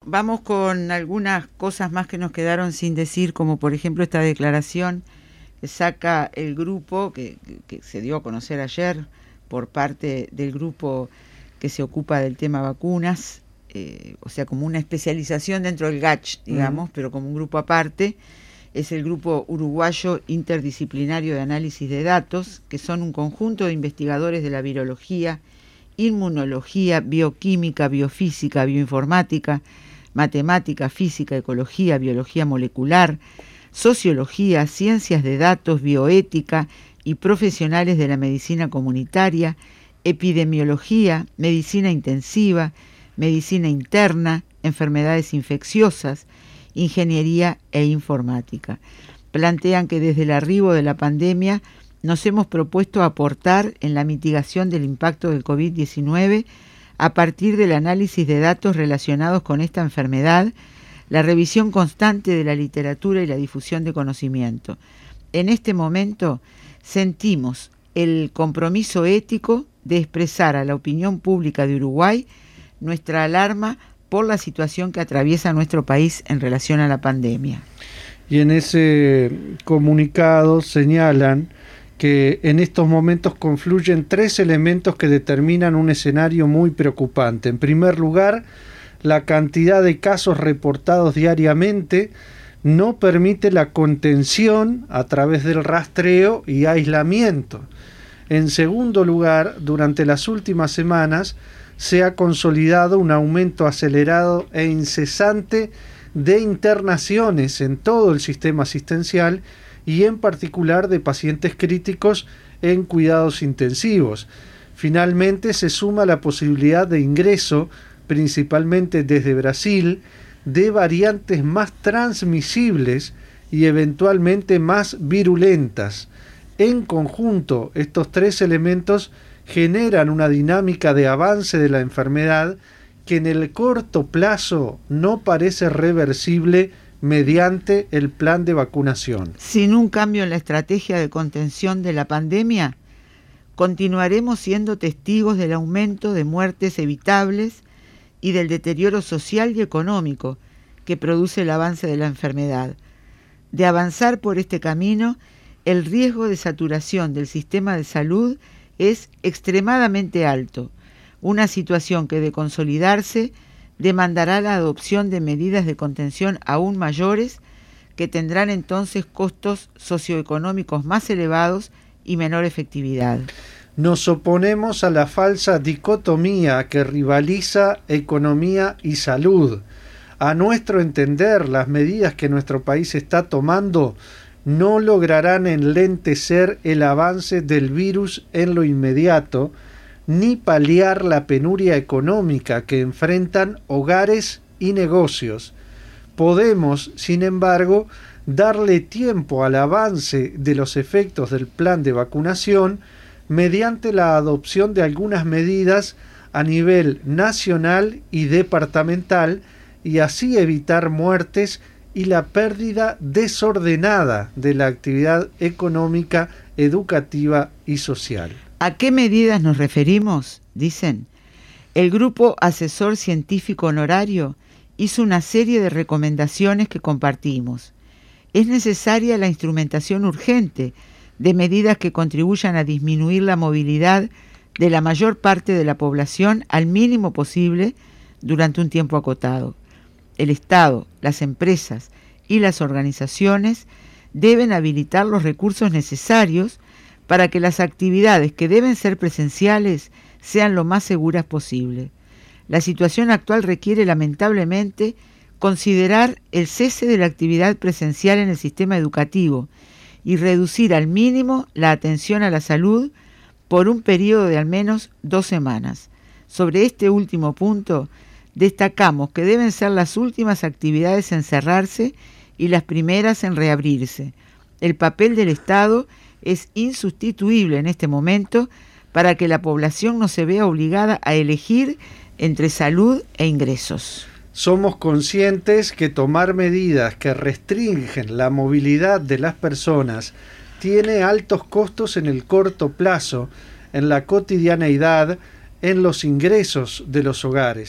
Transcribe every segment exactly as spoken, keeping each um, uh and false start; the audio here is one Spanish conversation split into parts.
vamos con algunas cosas más que nos quedaron sin decir, como por ejemplo esta declaración que saca el grupo, que, que, que se dio a conocer ayer por parte del grupo que se ocupa del tema vacunas, eh, o sea, como una especialización dentro del G A C H, digamos, uh-huh. pero como un grupo aparte. Es el Grupo Uruguayo Interdisciplinario de Análisis de Datos, que son un conjunto de investigadores de la virología, inmunología, bioquímica, biofísica, bioinformática, matemática, física, ecología, biología molecular, sociología, ciencias de datos, bioética y profesionales de la medicina comunitaria, epidemiología, medicina intensiva, medicina interna, enfermedades infecciosas, ingeniería e informática. Plantean que desde el arribo de la pandemia nos hemos propuesto aportar en la mitigación del impacto del COVID diecinueve a partir del análisis de datos relacionados con esta enfermedad, la revisión constante de la literatura y la difusión de conocimiento. En este momento sentimos el compromiso ético de expresar a la opinión pública de Uruguay nuestra alarma por la situación que atraviesa nuestro país en relación a la pandemia. Y en ese comunicado señalan que en estos momentos confluyen tres elementos que determinan un escenario muy preocupante. En primer lugar, la cantidad de casos reportados diariamente no permite la contención a través del rastreo y aislamiento. En segundo lugar, durante las últimas semanas se ha consolidado un aumento acelerado e incesante de internaciones en todo el sistema asistencial y en particular de pacientes críticos en cuidados intensivos. Finalmente se suma la posibilidad de ingreso, principalmente desde Brasil, de variantes más transmisibles y eventualmente más virulentas. En conjunto, estos tres elementos generan una dinámica de avance de la enfermedad que en el corto plazo no parece reversible mediante el plan de vacunación. Sin un cambio en la estrategia de contención de la pandemia, continuaremos siendo testigos del aumento de muertes evitables y del deterioro social y económico que produce el avance de la enfermedad. De avanzar por este camino, el riesgo de saturación del sistema de salud es extremadamente alto, una situación que de consolidarse demandará la adopción de medidas de contención aún mayores que tendrán entonces costos socioeconómicos más elevados y menor efectividad. Nos oponemos a la falsa dicotomía que rivaliza economía y salud. A nuestro entender, las medidas que nuestro país está tomando no lograrán enlentecer el avance del virus en lo inmediato, ni paliar la penuria económica que enfrentan hogares y negocios. Podemos, sin embargo, darle tiempo al avance de los efectos del plan de vacunación mediante la adopción de algunas medidas a nivel nacional y departamental y así evitar muertes y la pérdida desordenada de la actividad económica, educativa y social. ¿A qué medidas nos referimos? Dicen. El Grupo Asesor Científico Honorario hizo una serie de recomendaciones que compartimos. Es necesaria la instrumentación urgente de medidas que contribuyan a disminuir la movilidad de la mayor parte de la población al mínimo posible durante un tiempo acotado. El Estado, las empresas y las organizaciones deben habilitar los recursos necesarios para que las actividades que deben ser presenciales sean lo más seguras posible. La situación actual requiere lamentablemente considerar el cese de la actividad presencial en el sistema educativo y reducir al mínimo la atención a la salud por un periodo de al menos dos semanas. Sobre este último punto, destacamos que deben ser las últimas actividades en cerrarse y las primeras en reabrirse. El papel del Estado es insustituible en este momento para que la población no se vea obligada a elegir entre salud e ingresos. Somos conscientes que tomar medidas que restringen la movilidad de las personas tiene altos costos en el corto plazo, en la cotidianeidad, en los ingresos de los hogares.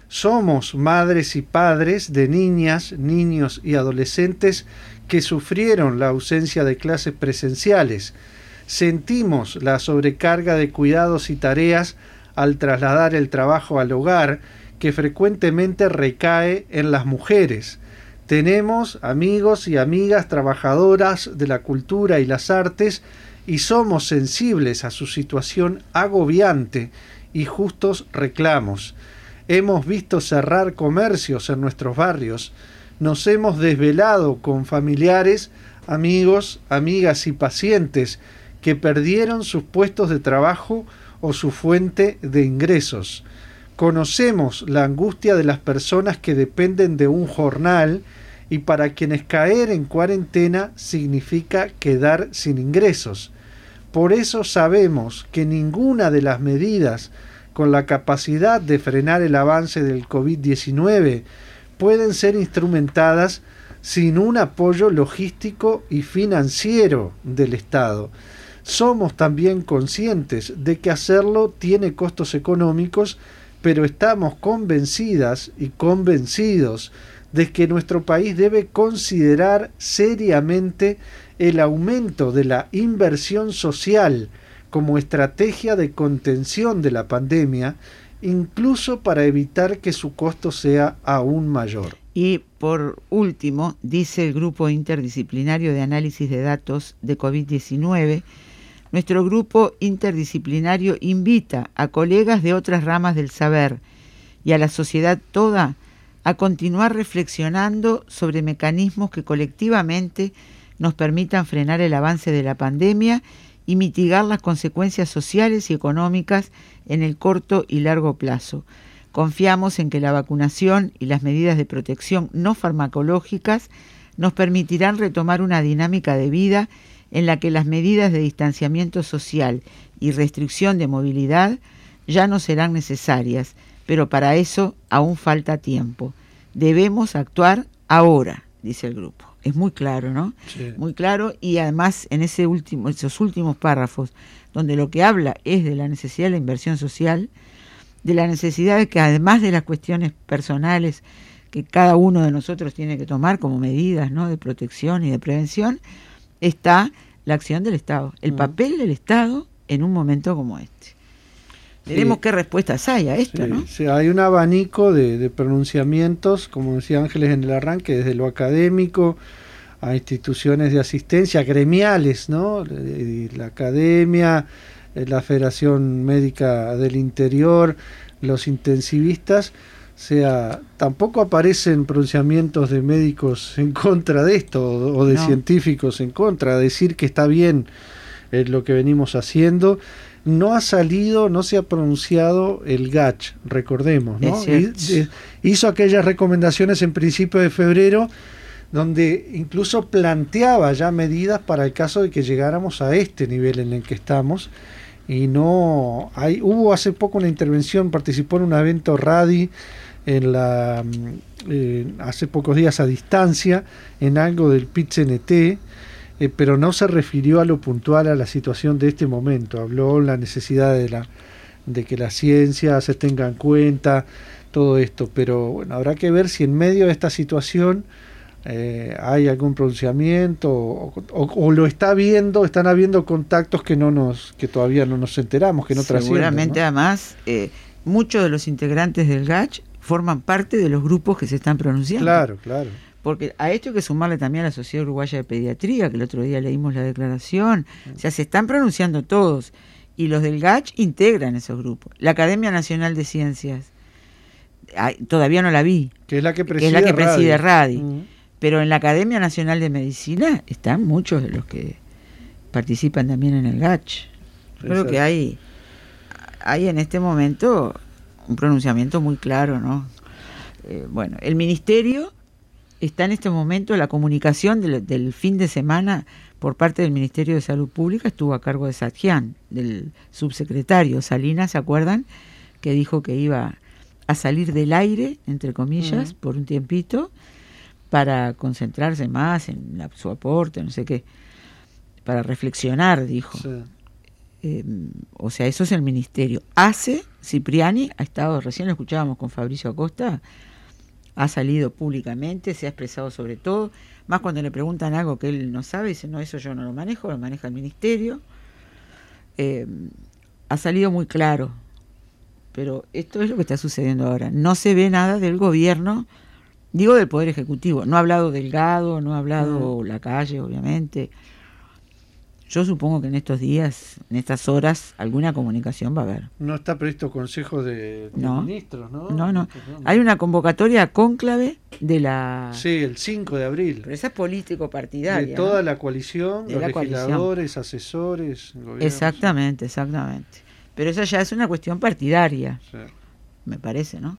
Somos madres y padres de niñas, niños y adolescentes que sufrieron la ausencia de clases presenciales. Sentimos la sobrecarga de cuidados y tareas al trasladar el trabajo al hogar, que frecuentemente recae en las mujeres. Tenemos amigos y amigas trabajadoras de la cultura y las artes y somos sensibles a su situación agobiante y justos reclamos. Hemos visto cerrar comercios en nuestros barrios, nos hemos desvelado con familiares, amigos, amigas y pacientes que perdieron sus puestos de trabajo o su fuente de ingresos. Conocemos la angustia de las personas que dependen de un jornal y para quienes caer en cuarentena significa quedar sin ingresos. Por eso sabemos que ninguna de las medidas con la capacidad de frenar el avance del COVID diecinueve pueden ser instrumentadas sin un apoyo logístico y financiero del Estado. Somos también conscientes de que hacerlo tiene costos económicos, pero estamos convencidas y convencidos de que nuestro país debe considerar seriamente el aumento de la inversión social como estrategia de contención de la pandemia, incluso para evitar que su costo sea aún mayor. Y por último, dice el Grupo Interdisciplinario de Análisis de Datos de COVID diecinueve, nuestro grupo interdisciplinario invita a colegas de otras ramas del saber y a la sociedad toda a continuar reflexionando sobre mecanismos que colectivamente nos permitan frenar el avance de la pandemia y mitigar las consecuencias sociales y económicas en el corto y largo plazo. Confiamos en que la vacunación y las medidas de protección no farmacológicas nos permitirán retomar una dinámica de vida en la que las medidas de distanciamiento social y restricción de movilidad ya no serán necesarias, pero para eso aún falta tiempo. Debemos actuar ahora, dice el grupo. Es muy claro, ¿no? Sí. Muy claro, y además en ese último, esos últimos párrafos, donde lo que habla es de la necesidad de la inversión social, de la necesidad de que además de las cuestiones personales que cada uno de nosotros tiene que tomar como medidas, ¿no?, de protección y de prevención, está la acción del Estado, el papel del Estado en un momento como este. Veremos sí. qué respuestas hay a esto, sí, ¿no? Sí, hay un abanico de, de pronunciamientos, como decía Ángeles en el arranque, desde lo académico a instituciones de asistencia, gremiales, ¿no? La academia, la Federación Médica del Interior, los intensivistas. O sea, tampoco aparecen pronunciamientos de médicos en contra de esto o de no. científicos en contra, decir que está bien eh, lo que venimos haciendo. No ha salido, no se ha pronunciado el G A C H, recordemos, ¿no? Y, hizo aquellas recomendaciones en principio de febrero donde incluso planteaba ya medidas para el caso de que llegáramos a este nivel en el que estamos. Y no hay, hubo hace poco una intervención, participó en un evento RADI en la eh, hace pocos días a distancia en algo del P I T C N T, eh, pero no se refirió a lo puntual a la situación de este momento. Habló la necesidad de la de que la ciencia se tenga en cuenta, todo esto, pero bueno, habrá que ver si en medio de esta situación eh, hay algún pronunciamiento o, o, o lo está viendo, están habiendo contactos que no nos, que todavía no nos enteramos, que no trascienden. Seguramente, ¿no? Además, eh, muchos de los integrantes del G A C H forman parte de los grupos que se están pronunciando. Claro, claro. Porque a esto hay que sumarle también a la Sociedad Uruguaya de Pediatría, que el otro día leímos la declaración. O sea, se están pronunciando todos. Y los del G A C H integran esos grupos. La Academia Nacional de Ciencias, ay, todavía no la vi. Que es la que preside, que es la que preside RADI. Uh-huh. Pero en la Academia Nacional de Medicina están muchos de los que participan también en el G A C H. Creo Exacto. que hay, hay en este momento un pronunciamiento muy claro, ¿no? Eh, bueno, el Ministerio está en este momento, la comunicación del, del fin de semana por parte del Ministerio de Salud Pública estuvo a cargo de Satjian, del subsecretario Salinas, ¿se acuerdan? Que dijo que iba a salir del aire, entre comillas, uh-huh. por un tiempito, para concentrarse más en la, su aporte, no sé qué, para reflexionar, dijo. Sí. Eh, o sea, eso es el Ministerio. A C E Cipriani ha estado, recién lo escuchábamos con Fabricio Acosta, ha salido públicamente, se ha expresado sobre todo, más cuando le preguntan algo que él no sabe, dice, no, eso yo no lo manejo, lo maneja el ministerio. Eh, ha salido muy claro, pero esto es lo que está sucediendo ahora. No se ve nada del gobierno, digo del Poder Ejecutivo. No ha hablado Delgado, no ha hablado mm. Lacalle, obviamente. Yo supongo que en estos días, en estas horas, alguna comunicación va a haber. No está previsto consejo de, de no, ministros, ¿no? No, no. Hay una convocatoria a cónclave de la... Sí, el cinco de abril. Pero esa es político-partidaria. De toda ¿no? la coalición, de los la legisladores, coalición. asesores, gobiernos. Exactamente, exactamente. Pero esa ya es una cuestión partidaria, Sí. me parece, ¿no?